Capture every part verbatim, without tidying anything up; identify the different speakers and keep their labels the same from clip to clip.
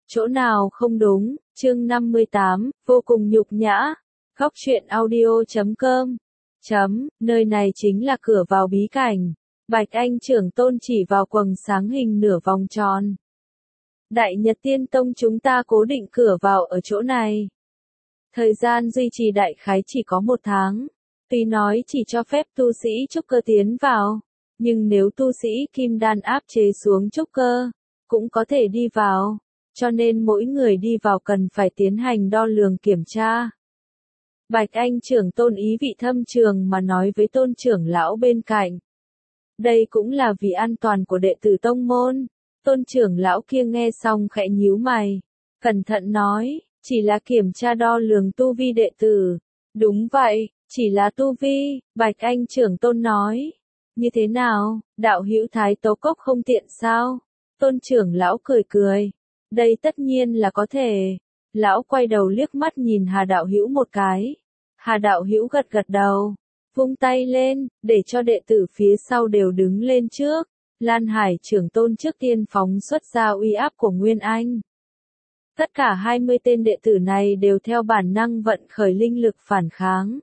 Speaker 1: Chỗ nào không đúng, chương năm mươi tám, vô cùng nhục nhã. Góc truyện audio chấm com. Chấm, nơi này chính là cửa vào bí cảnh. Bạch Anh trưởng tôn chỉ vào quầng sáng hình nửa vòng tròn. Đại Nhật Tiên Tông chúng ta cố định cửa vào ở chỗ này. Thời gian duy trì đại khái chỉ có một tháng. Tuy nói chỉ cho phép tu sĩ trúc cơ tiến vào, nhưng nếu tu sĩ kim đan áp chế xuống trúc cơ, cũng có thể đi vào. Cho nên mỗi người đi vào cần phải tiến hành đo lường kiểm tra. Bạch Anh trưởng tôn ý vị thâm trường mà nói với tôn trưởng lão bên cạnh. Đây cũng là vì an toàn của đệ tử tông môn. Tôn trưởng lão kia nghe xong khẽ nhíu mày. Cẩn thận nói, chỉ là kiểm tra đo lường tu vi đệ tử. Đúng vậy, chỉ là tu vi, Bạch Anh trưởng tôn nói. Như thế nào, đạo hữu Thái Tố Cốc không tiện sao? Tôn trưởng lão cười cười. Đây tất nhiên là có thể. Lão quay đầu liếc mắt nhìn Hà đạo hữu một cái. Hà đạo hữu gật gật đầu, vung tay lên, để cho đệ tử phía sau đều đứng lên trước. Lan Hải trưởng tôn trước tiên phóng xuất ra uy áp của Nguyên Anh. Tất cả hai mươi tên đệ tử này đều theo bản năng vận khởi linh lực phản kháng.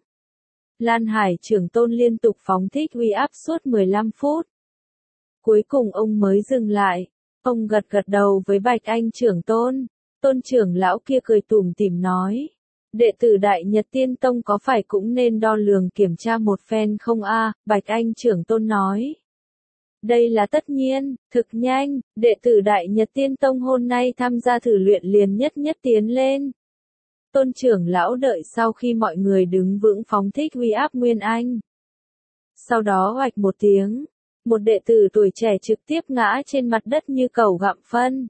Speaker 1: Lan Hải trưởng tôn liên tục phóng thích uy áp suốt mười lăm phút. Cuối cùng ông mới dừng lại. Ông gật gật đầu với Bạch Anh trưởng tôn. Tôn trưởng lão kia cười tủm tỉm nói. Đệ tử Đại Nhật Tiên Tông có phải cũng nên đo lường kiểm tra một phen không a? Bạch Anh trưởng tôn nói. Đây là tất nhiên, thực nhanh, đệ tử Đại Nhật Tiên Tông hôm nay tham gia thử luyện liền nhất nhất tiến lên. Tôn trưởng lão đợi sau khi mọi người đứng vững phóng thích uy áp Nguyên Anh. Sau đó oạch một tiếng. Một đệ tử tuổi trẻ trực tiếp ngã trên mặt đất như cẩu gặm phân.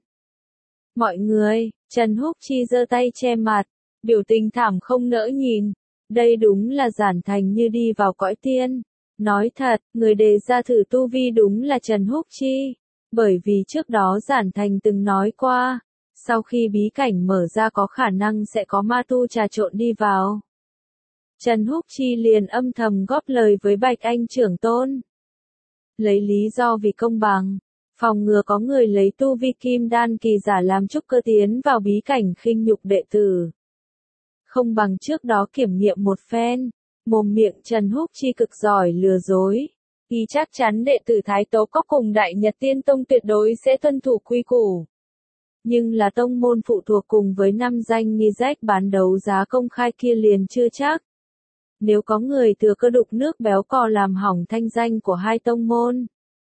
Speaker 1: Mọi người, Trần Húc Chi giơ tay che mặt, biểu tình thảm không nỡ nhìn. Đây đúng là Giản Thành như đi vào cõi tiên. Nói thật, người đề ra thử tu vi đúng là Trần Húc Chi. Bởi vì trước đó Giản Thành từng nói qua, sau khi bí cảnh mở ra có khả năng sẽ có ma tu trà trộn đi vào. Trần Húc Chi liền âm thầm góp lời với Bạch Anh trưởng tôn. Lấy lý do vì công bằng, phòng ngừa có người lấy tu vi kim đan kỳ giả làm trúc cơ tiến vào bí cảnh khinh nhục đệ tử. Không bằng trước đó kiểm nghiệm một phen, mồm miệng Trần Húc Chi cực giỏi lừa dối. Y chắc chắn đệ tử Thái Tố Cốc cùng Đại Nhật Tiên Tông tuyệt đối sẽ tuân thủ quy củ. Nhưng là tông môn phụ thuộc cùng với năm danh nghi rách bán đấu giá công khai kia liền chưa chắc. Nếu có người thừa cơ đục nước béo cò làm hỏng thanh danh của hai tông môn,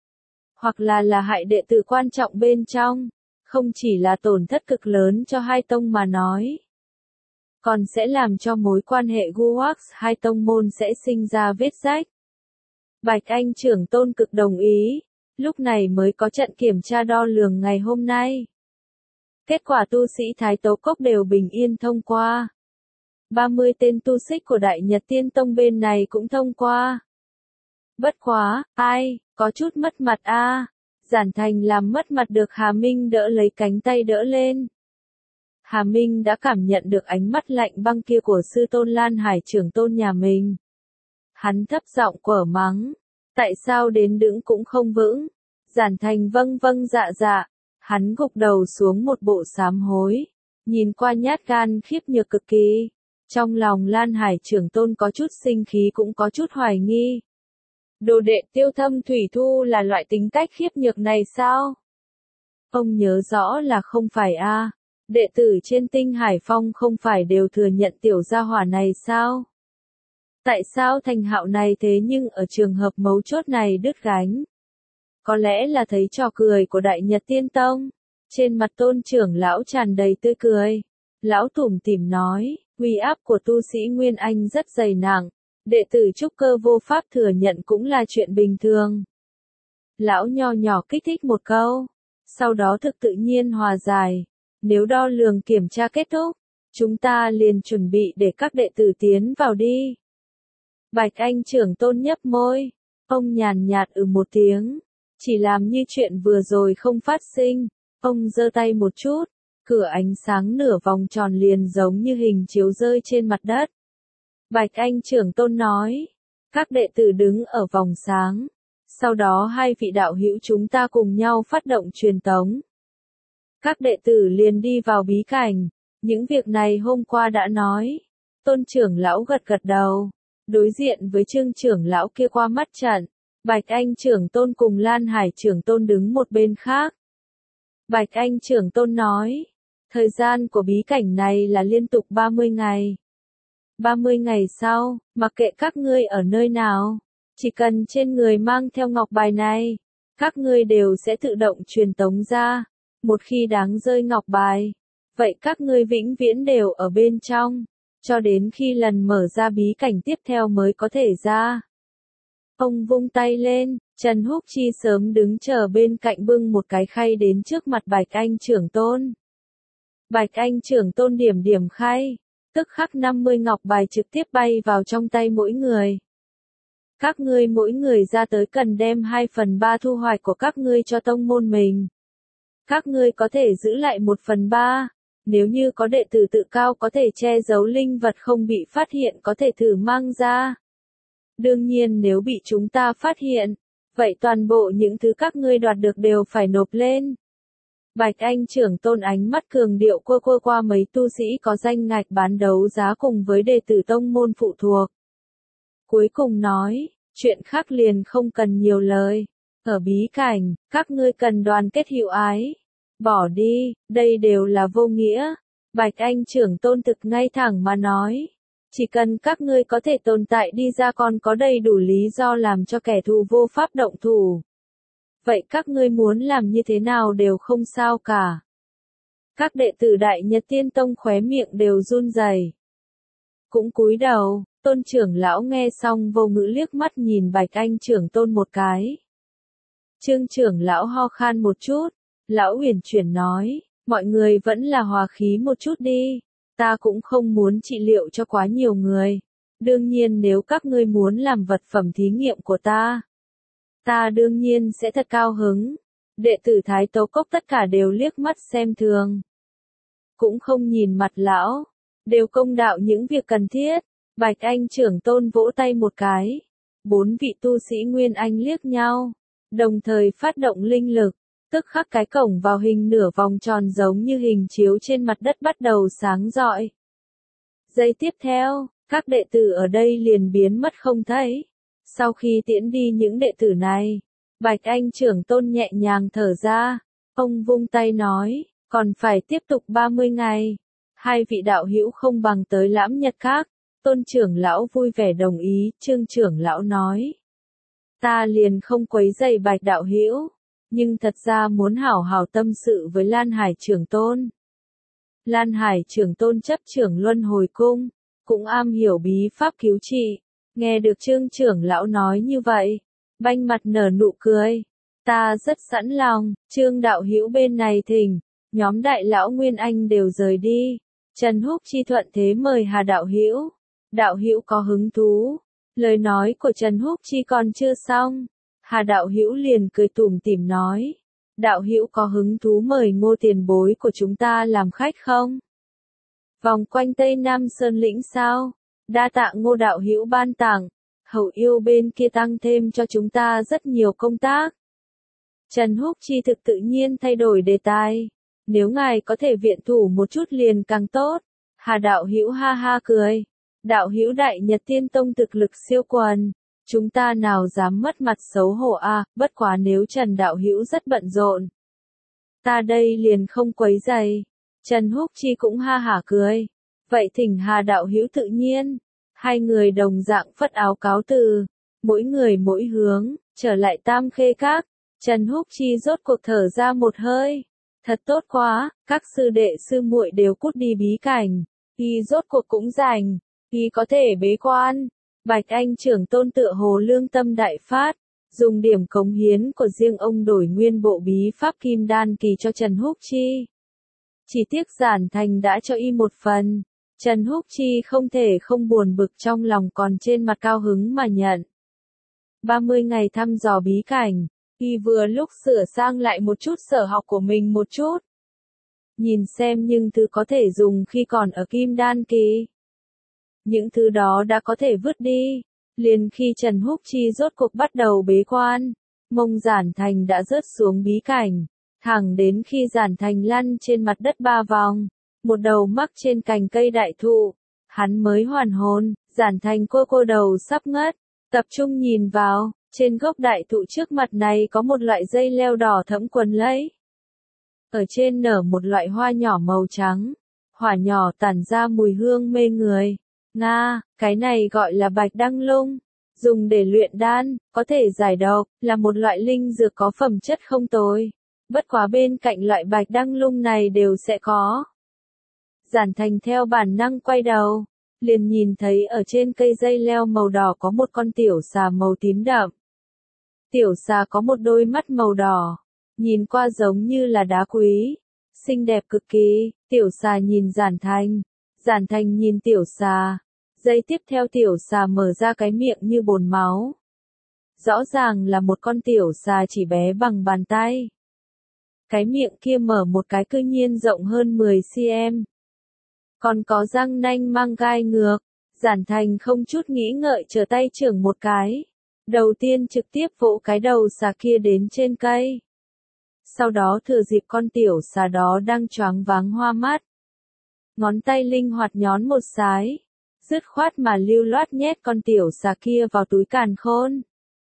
Speaker 1: hoặc là là hại đệ tử quan trọng bên trong, không chỉ là tổn thất cực lớn cho hai tông mà nói, còn sẽ làm cho mối quan hệ Guox hai tông môn sẽ sinh ra vết rách. Bạch Anh trưởng tôn cực đồng ý, lúc này mới có trận kiểm tra đo lường ngày hôm nay. Kết quả tu sĩ Thái Tố Cốc đều bình yên thông qua. ba mươi tên tu sĩ của Đại Nhật Tiên Tông bên này cũng thông qua. Bất quá, ai, có chút mất mặt a. À. Giản Thành làm mất mặt được Hà Minh đỡ lấy cánh tay đỡ lên. Hà Minh đã cảm nhận được ánh mắt lạnh băng kia của sư tôn Lan Hải trưởng tôn nhà mình. Hắn thấp giọng quở mắng. Tại sao đến đứng cũng không vững? Giản Thành vâng vâng dạ dạ. Hắn gục đầu xuống một bộ sám hối. Nhìn qua nhát gan khiếp nhược cực kỳ. Trong lòng Lan Hải trưởng tôn có chút sinh khí cũng có chút hoài nghi. Đồ đệ Tiêu Thâm Thủy Thu là loại tính cách khiếp nhược này sao? Ông nhớ rõ là không phải a? À? Đệ tử trên Tinh Hải Phong không phải đều thừa nhận tiểu gia hỏa này sao? Tại sao thành hạo này thế nhưng ở trường hợp mấu chốt này đứt gánh? Có lẽ là thấy trò cười của Đại Nhật Tiên Tông. Trên mặt tôn trưởng lão tràn đầy tươi cười. Lão tủm tỉm nói. Uy áp của tu sĩ Nguyên Anh rất dày nặng, đệ tử trúc cơ vô pháp thừa nhận cũng là chuyện bình thường. Lão nho nhỏ kích thích một câu, sau đó thực tự nhiên hòa giải. Nếu đo lường kiểm tra kết thúc, chúng ta liền chuẩn bị để các đệ tử tiến vào đi. Bạch Anh trưởng tôn nhấp môi, ông nhàn nhạt ừ một tiếng, chỉ làm như chuyện vừa rồi không phát sinh, ông giơ tay một chút. Cửa ánh sáng nửa vòng tròn liền giống như hình chiếu rơi trên mặt đất. Bạch Anh trưởng tôn nói. Các đệ tử đứng ở vòng sáng. Sau đó hai vị đạo hữu chúng ta cùng nhau phát động truyền tống. Các đệ tử liền đi vào bí cảnh. Những việc này hôm qua đã nói. Tôn trưởng lão gật gật đầu. Đối diện với Trương trưởng lão kia qua mắt trận. Bạch Anh trưởng tôn cùng Lan Hải trưởng tôn đứng một bên khác. Bạch Anh trưởng tôn nói. Thời gian của bí cảnh này là liên tục ba mươi ngày. ba mươi ngày sau, mặc kệ các ngươi ở nơi nào, chỉ cần trên người mang theo ngọc bài này, các ngươi đều sẽ tự động truyền tống ra. Một khi đáng rơi ngọc bài, vậy các ngươi vĩnh viễn đều ở bên trong, cho đến khi lần mở ra bí cảnh tiếp theo mới có thể ra. Ông vung tay lên, Trần Húc Chi sớm đứng chờ bên cạnh bưng một cái khay đến trước mặt Bạch Anh trưởng tôn. Bạch Anh trưởng tôn điểm điểm khay, tức khắc năm mươi ngọc bài trực tiếp bay vào trong tay mỗi người. Các ngươi mỗi người ra tới cần đem hai phần ba thu hoạch của các ngươi cho tông môn mình. Các ngươi có thể giữ lại một phần ba, nếu như có đệ tử tự cao có thể che giấu linh vật không bị phát hiện có thể thử mang ra. Đương nhiên nếu bị chúng ta phát hiện, vậy toàn bộ những thứ các ngươi đoạt được đều phải nộp lên. Bạch Anh trưởng tôn ánh mắt cường điệu quơ quơ qua mấy tu sĩ có danh ngạch bán đấu giá cùng với đệ tử tông môn phụ thuộc. Cuối cùng nói, chuyện khác liền không cần nhiều lời. Ở bí cảnh, các ngươi cần đoàn kết hữu ái. Bỏ đi, đây đều là vô nghĩa. Bạch Anh trưởng tôn thực ngay thẳng mà nói. Chỉ cần các ngươi có thể tồn tại đi ra còn có đầy đủ lý do làm cho kẻ thù vô pháp động thủ. Vậy các ngươi muốn làm như thế nào đều không sao cả. Các đệ tử Đại Nhật Tiên Tông khóe miệng đều run rẩy. Cũng cúi đầu, Tôn trưởng lão nghe xong vô ngữ liếc mắt nhìn Bạch Anh trưởng tôn một cái. Trương trưởng lão ho khan một chút, lão uyển chuyển nói, mọi người vẫn là hòa khí một chút đi, ta cũng không muốn trị liệu cho quá nhiều người. Đương nhiên nếu các ngươi muốn làm vật phẩm thí nghiệm của ta, ta đương nhiên sẽ thật cao hứng. Đệ tử Thái Tấu Cốc tất cả đều liếc mắt xem thường. Cũng không nhìn mặt lão, đều công đạo những việc cần thiết. Bạch Anh trưởng tôn vỗ tay một cái. Bốn vị tu sĩ Nguyên Anh liếc nhau, đồng thời phát động linh lực, tức khắc cái cổng vào hình nửa vòng tròn giống như hình chiếu trên mặt đất bắt đầu sáng rọi. Giây tiếp theo, các đệ tử ở đây liền biến mất không thấy. Sau khi tiễn đi những đệ tử này, Bạch Anh trưởng tôn nhẹ nhàng thở ra, ông vung tay nói, còn phải tiếp tục ba mươi ngày. Hai vị đạo hữu không bằng tới Lãm Nhật Các. Tôn trưởng lão vui vẻ đồng ý, Trương trưởng lão nói. Ta liền không quấy rầy Bạch đạo hữu, nhưng thật ra muốn hảo hảo tâm sự với Lan Hải trưởng tôn. Lan Hải trưởng tôn chấp trưởng Luân Hồi Cung, cũng am hiểu bí pháp cứu trị. Nghe được Trương trưởng lão nói như vậy, banh mặt nở nụ cười. Ta rất sẵn lòng, Trương đạo hữu bên này thỉnh, nhóm đại lão Nguyên Anh đều rời đi. Trần Húc Chi thuận thế mời Hà đạo hữu. Đạo hữu có hứng thú. Lời nói của Trần Húc Chi còn chưa xong, Hà đạo hữu liền cười tủm tỉm nói, đạo hữu có hứng thú mời Ngô tiền bối của chúng ta làm khách không? Vòng quanh Tây Nam Sơn lĩnh sao? Đa tạ Ngô đạo hữu ban tặng, hậu yêu bên kia tăng thêm cho chúng ta rất nhiều công tác. Trần Húc Chi thực tự nhiên thay đổi đề tài, nếu ngài có thể viện thủ một chút liền càng tốt. Hà đạo hữu ha ha cười. Đạo hữu Đại Nhật Tiên Tông thực lực siêu quần, chúng ta nào dám mất mặt xấu hổ à, bất quá nếu Trần đạo hữu rất bận rộn, ta đây liền không quấy rầy. Trần Húc Chi cũng ha hả cười. Vậy thỉnh Hà đạo hữu tự nhiên. Hai người đồng dạng phất áo cáo từ, mỗi người mỗi hướng, trở lại Tam Khê Các. Trần Húc Chi rốt cuộc thở ra một hơi. Thật tốt quá, các sư đệ sư muội đều cút đi bí cảnh, y rốt cuộc cũng rảnh. Y có thể bế quan. Bạch Anh trưởng tôn tựa hồ lương tâm đại phát, dùng điểm cống hiến của riêng ông đổi nguyên bộ bí pháp Kim Đan Kỳ cho Trần Húc Chi. Chỉ tiếc Giản Thành đã cho y một phần. Trần Húc Chi không thể không buồn bực trong lòng còn trên mặt cao hứng mà nhận. ba mươi ngày thăm dò bí cảnh, y vừa lúc sửa sang lại một chút sở học của mình một chút. Nhìn xem những thứ có thể dùng khi còn ở Kim Đan Kỳ. Những thứ đó đã có thể vứt đi. Liền khi Trần Húc Chi rốt cuộc bắt đầu bế quan, Mông Giản Thành đã rớt xuống bí cảnh. Thẳng đến khi Giản Thành lăn trên mặt đất ba vòng, một đầu mắc trên cành cây đại thụ, hắn mới hoàn hồn. Giản Thành cô cô đầu sắp ngất, tập trung nhìn vào, trên gốc đại thụ trước mặt này có một loại dây leo đỏ thẫm quấn lấy. Ở trên nở một loại hoa nhỏ màu trắng, hoa nhỏ tản ra mùi hương mê người. Nga, cái này gọi là bạch đăng lung, dùng để luyện đan, có thể giải độc, là một loại linh dược có phẩm chất không tồi. Bất quá bên cạnh loại bạch đăng lung này đều sẽ có. Giản Thành theo bản năng quay đầu, liền nhìn thấy ở trên cây dây leo màu đỏ có một con tiểu xà màu tím đậm. Tiểu xà có một đôi mắt màu đỏ, nhìn qua giống như là đá quý, xinh đẹp cực kỳ. Tiểu xà nhìn Giản Thành, Giản Thành nhìn tiểu xà, giây tiếp theo tiểu xà mở ra cái miệng như bồn máu. Rõ ràng là một con tiểu xà chỉ bé bằng bàn tay. Cái miệng kia mở một cái cư nhiên rộng hơn mười xăng-ti-mét. Còn có răng nanh mang gai ngược. Giản Thành không chút nghĩ ngợi trở tay chưởng một cái. Đầu tiên trực tiếp vỗ cái đầu xà kia đến trên cây. Sau đó thừa dịp con tiểu xà đó đang choáng váng hoa mắt. Ngón tay linh hoạt nhón một sái. Dứt khoát mà lưu loát nhét con tiểu xà kia vào túi càn khôn.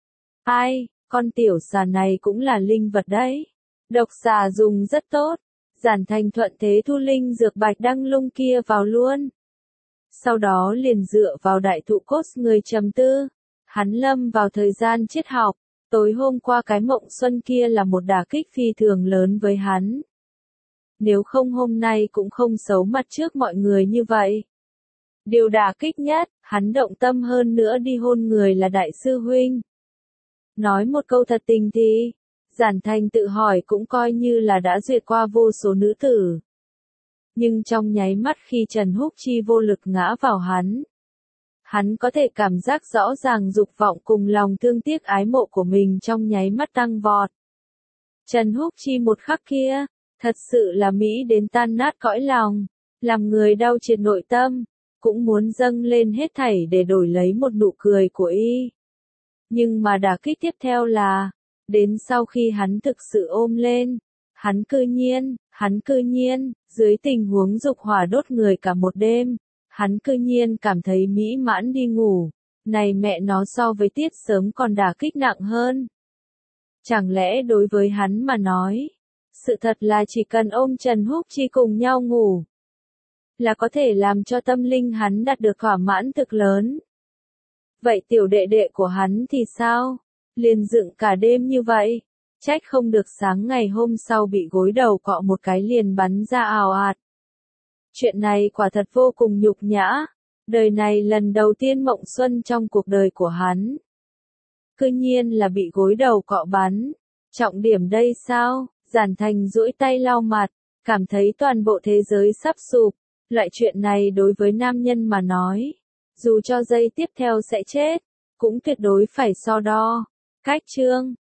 Speaker 1: Ai, con tiểu xà này cũng là linh vật đấy. Độc xà dùng rất tốt. Giản Thành thuận thế thu linh dược bạch đăng lung kia vào luôn. Sau đó liền dựa vào đại thụ cốt người trầm tư. Hắn lâm vào thời gian triết học. Tối hôm qua cái mộng xuân kia là một đả kích phi thường lớn với hắn. Nếu không hôm nay cũng không xấu mặt trước mọi người như vậy. Điều đả kích nhất, hắn động tâm hơn nữa đi hôn người là đại sư huynh. Nói một câu thật tình thì, Giản Thành tự hỏi cũng coi như là đã duyệt qua vô số nữ tử. Nhưng trong nháy mắt khi Trần Húc Chi vô lực ngã vào hắn, hắn có thể cảm giác rõ ràng dục vọng cùng lòng thương tiếc ái mộ của mình trong nháy mắt tăng vọt. Trần Húc Chi một khắc kia, thật sự là mỹ đến tan nát cõi lòng, làm người đau triệt nội tâm, cũng muốn dâng lên hết thảy để đổi lấy một nụ cười của y. Nhưng mà đả kích tiếp theo là, đến sau khi hắn thực sự ôm lên, hắn cư nhiên, hắn cư nhiên, dưới tình huống dục hỏa đốt người cả một đêm, hắn cư nhiên cảm thấy mỹ mãn đi ngủ, này mẹ nó so với tiết sớm còn đả kích nặng hơn. Chẳng lẽ đối với hắn mà nói, sự thật là chỉ cần ôm Trần Húc Chi cùng nhau ngủ, là có thể làm cho tâm linh hắn đạt được thỏa mãn thực lớn. Vậy tiểu đệ đệ của hắn thì sao? Liền dựng cả đêm như vậy, trách không được sáng ngày hôm sau bị gối đầu cọ một cái liền bắn ra ào ạt. Chuyện này quả thật vô cùng nhục nhã, đời này lần đầu tiên mộng xuân trong cuộc đời của hắn. Cư nhiên là bị gối đầu cọ bắn, trọng điểm đây sao? Giản Thành duỗi tay lau mặt, cảm thấy toàn bộ thế giới sắp sụp, loại chuyện này đối với nam nhân mà nói, dù cho giây tiếp theo sẽ chết, cũng tuyệt đối phải so đo. Cách chương